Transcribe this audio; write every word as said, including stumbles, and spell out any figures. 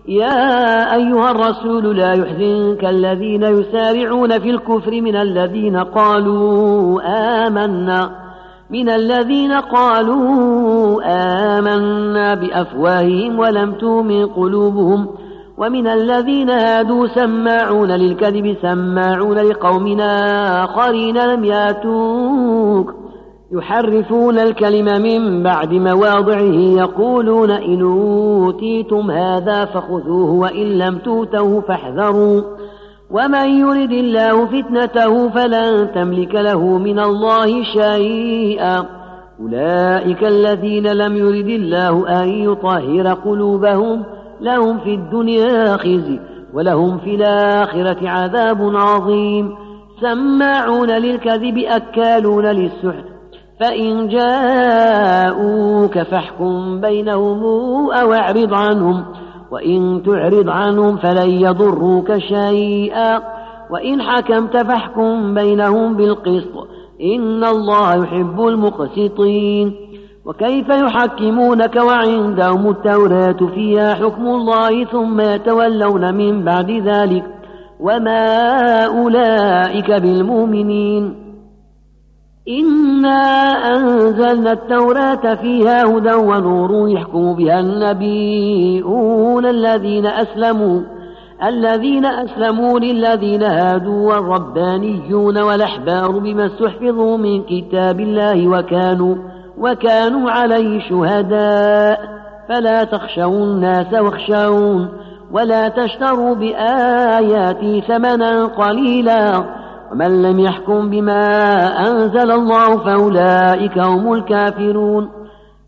يا أيها الرسول لا يحزنك الذين يسارعون في الكفر من الذين قالوا آمنا من الذين قالوا آمنا بأفواههم ولم تؤمن قلوبهم ومن الذين هادوا سماعون للكذب سماعون لقوم آخرين لم ياتوك يحرفون الكلم من بعد مواضعه يقولون إن أوتيتم هذا فخذوه وإن لم توتوه فاحذروا ومن يرد الله فتنته فلن تملك له من الله شيئا أولئك الذين لم يرد الله أن يطهر قلوبهم لهم في الدنيا خزي ولهم في الآخرة عذاب عظيم سماعون للكذب أكالون للسحت فإن جاءوك فاحكم بينهم أو اعرض عنهم وإن تعرض عنهم فلن يضروك شيئا وإن حكمت فاحكم بينهم بالقسط إن الله يحب المقسطين وكيف يحكمونك وعندهم التوراة فيها حكم الله ثم يتولون من بعد ذلك وما أولئك بالمؤمنين إنا أنزلنا التوراة فيها هدى ونور يحكم بها النبيون الذين أسلموا الذين أسلموا للذين هادوا والربانيون والأحبار بما استحفظوا من كتاب الله وكانوا وكانوا عليه شهداء فلا تخشوا الناس واخشون ولا تشتروا بآياتي ثمنا قليلا ومن لم يحكم بما أنزل الله فأولئك هم الكافرون